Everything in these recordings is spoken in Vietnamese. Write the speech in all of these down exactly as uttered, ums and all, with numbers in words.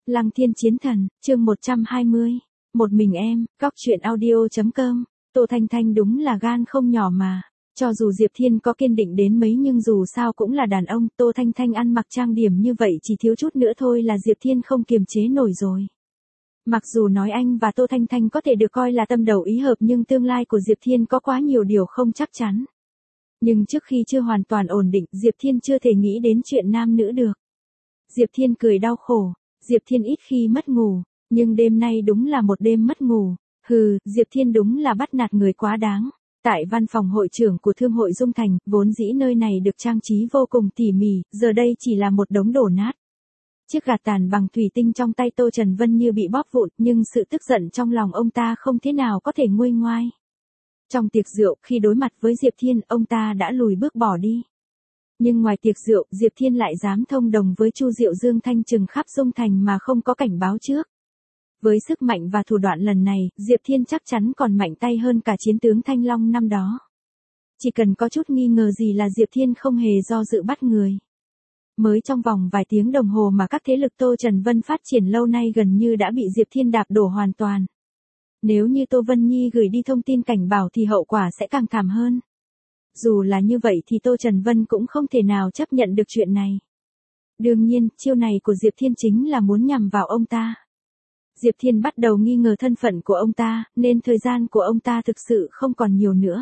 Lăng Thiên Chiến Thần, chương một trăm hai mươi. Một mình em, góc truyện audio.com. Tô Thanh Thanh đúng là gan không nhỏ mà. Cho dù Diệp Thiên có kiên định đến mấy nhưng dù sao cũng là đàn ông, Tô Thanh Thanh ăn mặc trang điểm như vậy chỉ thiếu chút nữa thôi là Diệp Thiên không kiềm chế nổi rồi. Mặc dù nói anh và Tô Thanh Thanh có thể được coi là tâm đầu ý hợp nhưng tương lai của Diệp Thiên có quá nhiều điều không chắc chắn. Nhưng trước khi chưa hoàn toàn ổn định, Diệp Thiên chưa thể nghĩ đến chuyện nam nữ được. Diệp Thiên cười đau khổ. Diệp Thiên ít khi mất ngủ, nhưng đêm nay đúng là một đêm mất ngủ. Hừ, Diệp Thiên đúng là bắt nạt người quá đáng. Tại văn phòng hội trưởng của Thương hội Dung Thành, vốn dĩ nơi này được trang trí vô cùng tỉ mỉ, giờ đây chỉ là một đống đổ nát. Chiếc gạt tàn bằng thủy tinh trong tay Tô Trần Vân như bị bóp vụn, nhưng sự tức giận trong lòng ông ta không thế nào có thể nguôi ngoai. Trong tiệc rượu, khi đối mặt với Diệp Thiên, ông ta đã lùi bước bỏ đi. Nhưng ngoài tiệc rượu, Diệp Thiên lại dám thông đồng với Chu Diệu Dương thanh trừng khắp Dung Thành mà không có cảnh báo trước. Với sức mạnh và thủ đoạn lần này, Diệp Thiên chắc chắn còn mạnh tay hơn cả chiến tướng Thanh Long năm đó. Chỉ cần có chút nghi ngờ gì là Diệp Thiên không hề do dự bắt người. Mới trong vòng vài tiếng đồng hồ mà các thế lực Tô Trần Vân phát triển lâu nay gần như đã bị Diệp Thiên đạp đổ hoàn toàn. Nếu như Tô Vân Nhi gửi đi thông tin cảnh bảo thì hậu quả sẽ càng thảm hơn. Dù là như vậy thì Tô Trần Vân cũng không thể nào chấp nhận được chuyện này. Đương nhiên, chiêu này của Diệp Thiên chính là muốn nhằm vào ông ta. Diệp Thiên bắt đầu nghi ngờ thân phận của ông ta, nên thời gian của ông ta thực sự không còn nhiều nữa.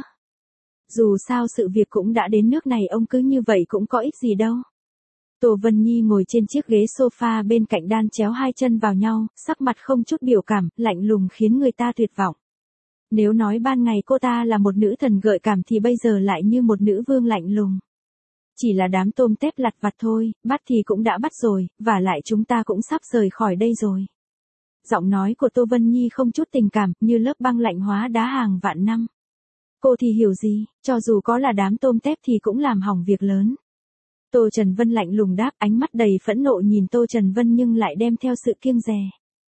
Dù sao sự việc cũng đã đến nước này, ông cứ như vậy cũng có ích gì đâu. Tô Vân Nhi ngồi trên chiếc ghế sofa bên cạnh đan chéo hai chân vào nhau, sắc mặt không chút biểu cảm, lạnh lùng khiến người ta tuyệt vọng. Nếu nói ban ngày cô ta là một nữ thần gợi cảm thì bây giờ lại như một nữ vương lạnh lùng. Chỉ là đám tôm tép lặt vặt thôi, bắt thì cũng đã bắt rồi, và lại chúng ta cũng sắp rời khỏi đây rồi. Giọng nói của Tô Vân Nhi không chút tình cảm, như lớp băng lạnh hóa đá hàng vạn năm. Cô thì hiểu gì, cho dù có là đám tôm tép thì cũng làm hỏng việc lớn. Tô Trần Vân lạnh lùng đáp, ánh mắt đầy phẫn nộ nhìn Tô Trần Vân nhưng lại đem theo sự kiêng dè.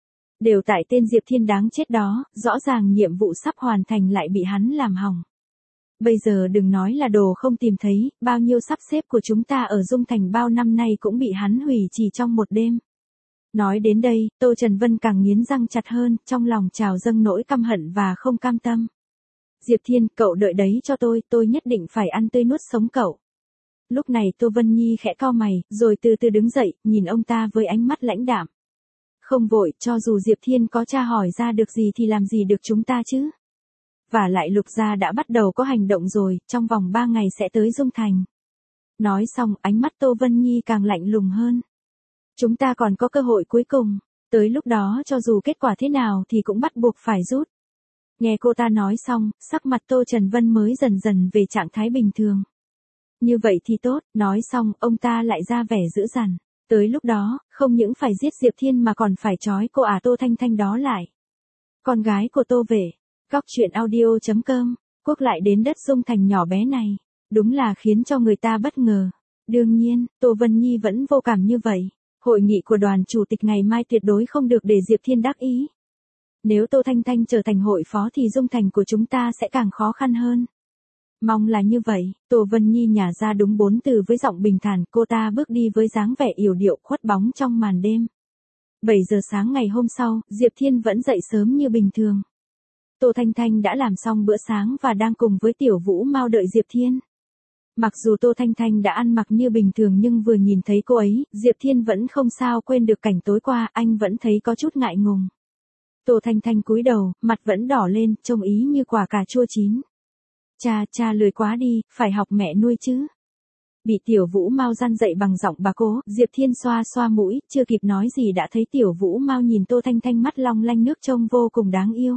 Đều tại tên Diệp Thiên đáng chết đó, rõ ràng nhiệm vụ sắp hoàn thành lại bị hắn làm hỏng. Bây giờ đừng nói là đồ không tìm thấy, bao nhiêu sắp xếp của chúng ta ở Dung Thành bao năm nay cũng bị hắn hủy chỉ trong một đêm. Nói đến đây, Tô Trần Vân càng nghiến răng chặt hơn, trong lòng trào dâng nỗi căm hận và không cam tâm. Diệp Thiên, cậu đợi đấy cho tôi, tôi nhất định phải ăn tươi nuốt sống cậu. Lúc này Tô Vân Nhi khẽ cau mày, rồi từ từ đứng dậy, nhìn ông ta với ánh mắt lãnh đạm. Không vội, cho dù Diệp Thiên có tra hỏi ra được gì thì làm gì được chúng ta chứ. Và lại Lục gia đã bắt đầu có hành động rồi, trong vòng ba ngày sẽ tới Dung Thành. Nói xong, ánh mắt Tô Vân Nhi càng lạnh lùng hơn. Chúng ta còn có cơ hội cuối cùng, tới lúc đó cho dù kết quả thế nào thì cũng bắt buộc phải rút. Nghe cô ta nói xong, sắc mặt Tô Trần Vân mới dần dần về trạng thái bình thường. Như vậy thì tốt, nói xong, ông ta lại ra vẻ dữ dằn. Tới lúc đó, không những phải giết Diệp Thiên mà còn phải trói cô ả Tô Thanh Thanh đó lại. Con gái của Tô Vệ, góc truyện audio.com, quốc lại đến đất Dung Thành nhỏ bé này, đúng là khiến cho người ta bất ngờ. Đương nhiên, Tô Vân Nhi vẫn vô cảm như vậy. Hội nghị của đoàn chủ tịch ngày mai tuyệt đối không được để Diệp Thiên đắc ý. Nếu Tô Thanh Thanh trở thành hội phó thì Dung Thành của chúng ta sẽ càng khó khăn hơn. Mong là như vậy, Tô Vân Nhi nhả ra đúng bốn từ với giọng bình thản, cô ta bước đi với dáng vẻ yểu điệu khuất bóng trong màn đêm. bảy giờ sáng ngày hôm sau, Diệp Thiên vẫn dậy sớm như bình thường. Tô Thanh Thanh đã làm xong bữa sáng và đang cùng với Tiểu Vũ Mao đợi Diệp Thiên. Mặc dù Tô Thanh Thanh đã ăn mặc như bình thường nhưng vừa nhìn thấy cô ấy, Diệp Thiên vẫn không sao quên được cảnh tối qua, anh vẫn thấy có chút ngại ngùng. Tô Thanh Thanh cúi đầu, mặt vẫn đỏ lên, trông ý như quả cà chua chín. Cha, cha lười quá đi, phải học mẹ nuôi chứ. Bị Tiểu Vũ Mao răn dậy bằng giọng bà cố, Diệp Thiên xoa xoa mũi, chưa kịp nói gì đã thấy Tiểu Vũ Mao nhìn Tô Thanh Thanh mắt long lanh nước trông vô cùng đáng yêu.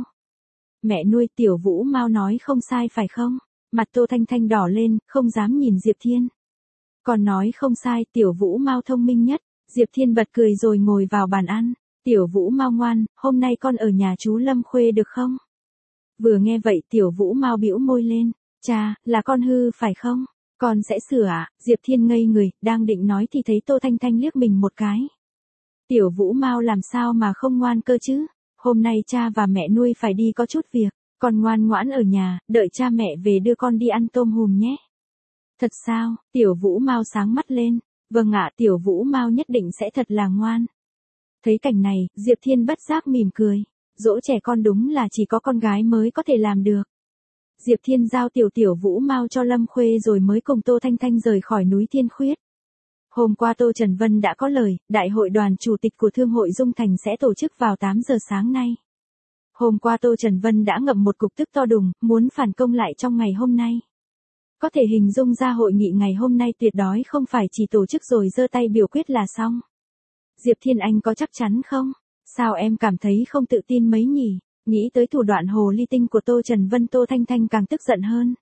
Mẹ nuôi, Tiểu Vũ Mao nói không sai phải không? Mặt Tô Thanh Thanh đỏ lên, không dám nhìn Diệp Thiên. Còn nói không sai, Tiểu Vũ Mao thông minh nhất. Diệp Thiên bật cười rồi ngồi vào bàn ăn. Tiểu Vũ Mao ngoan, hôm nay con ở nhà chú Lâm Khuê được không? Vừa nghe vậy Tiểu Vũ Mao bĩu môi lên. Cha, là con hư phải không? Con sẽ sửa ạ. Diệp Thiên ngây người, đang định nói thì thấy Tô Thanh Thanh liếc mình một cái. Tiểu Vũ Mao làm sao mà không ngoan cơ chứ? Hôm nay cha và mẹ nuôi phải đi có chút việc. Con ngoan ngoãn ở nhà, đợi cha mẹ về đưa con đi ăn tôm hùm nhé. Thật sao? Tiểu Vũ Mao sáng mắt lên. Vâng ạ, Tiểu Vũ Mao nhất định sẽ thật là ngoan. Thấy cảnh này, Diệp Thiên bất giác mỉm cười. Dỗ trẻ con đúng là chỉ có con gái mới có thể làm được. Diệp Thiên giao tiểu tiểu Vũ Mao cho Lâm Khuê rồi mới cùng Tô Thanh Thanh rời khỏi núi Thiên Khuyết. Hôm qua Tô Trần Vân đã có lời, đại hội đoàn chủ tịch của Thương hội Dung Thành sẽ tổ chức vào tám giờ sáng nay. Hôm qua Tô Trần Vân đã ngậm một cục tức to đùng, muốn phản công lại trong ngày hôm nay. Có thể hình dung ra hội nghị ngày hôm nay tuyệt đối không phải chỉ tổ chức rồi giơ tay biểu quyết là xong. Diệp Thiên Anh có chắc chắn không? Sao em cảm thấy không tự tin mấy nhỉ? Nghĩ tới thủ đoạn hồ ly tinh của Tô Trần Vân, Tô Thanh Thanh càng tức giận hơn.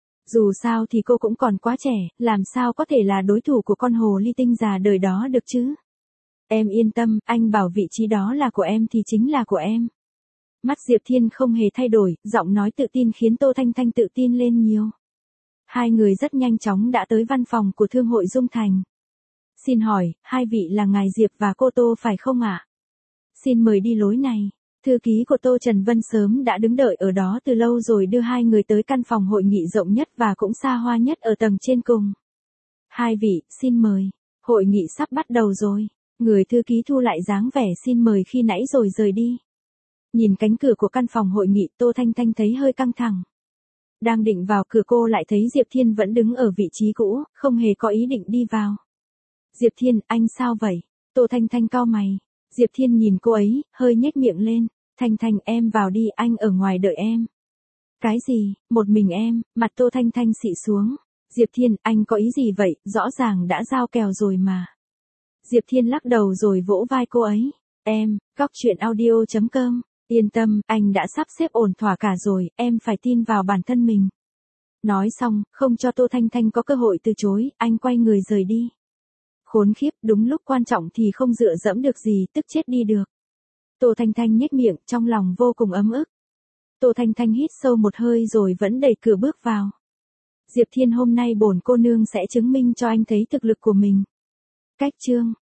Dù sao thì cô cũng còn quá trẻ, làm sao có thể là đối thủ của con hồ ly tinh già đời đó được chứ? Em yên tâm, anh bảo vị trí đó là của em thì chính là của em. Mắt Diệp Thiên không hề thay đổi, giọng nói tự tin khiến Tô Thanh Thanh tự tin lên nhiều. Hai người rất nhanh chóng đã tới văn phòng của Thương hội Dung Thành. Xin hỏi, hai vị là ngài Diệp và cô Tô phải không ạ? Xin mời đi lối này. Thư ký của Tô Trần Vân sớm đã đứng đợi ở đó từ lâu rồi đưa hai người tới căn phòng hội nghị rộng nhất và cũng xa hoa nhất ở tầng trên cùng. Hai vị, xin mời. Hội nghị sắp bắt đầu rồi. Người thư ký thu lại dáng vẻ xin mời khi nãy rồi rời đi. Nhìn cánh cửa của căn phòng hội nghị, Tô Thanh Thanh thấy hơi căng thẳng. Đang định vào cửa cô lại thấy Diệp Thiên vẫn đứng ở vị trí cũ, không hề có ý định đi vào. Diệp Thiên, anh sao vậy? Tô Thanh Thanh cau mày. Diệp Thiên nhìn cô ấy, hơi nhếch miệng lên. Thanh Thanh, em vào đi, anh ở ngoài đợi em. Cái gì, một mình em? Mặt Tô Thanh Thanh xị xuống. Diệp Thiên, anh có ý gì vậy, rõ ràng đã giao kèo rồi mà. Diệp Thiên lắc đầu rồi vỗ vai cô ấy. Em, Cóc Truyện Audio chấm com. Yên tâm, anh đã sắp xếp ổn thỏa cả rồi, em phải tin vào bản thân mình. Nói xong, không cho Tô Thanh Thanh có cơ hội từ chối, anh quay người rời đi. Khốn khiếp, đúng lúc quan trọng thì không dựa dẫm được gì, tức chết đi được. Tô Thanh Thanh nhếch miệng, trong lòng vô cùng ấm ức. Tô Thanh Thanh hít sâu một hơi rồi vẫn đẩy cửa bước vào. Diệp Thiên, hôm nay bổn cô nương sẽ chứng minh cho anh thấy thực lực của mình. Cách chương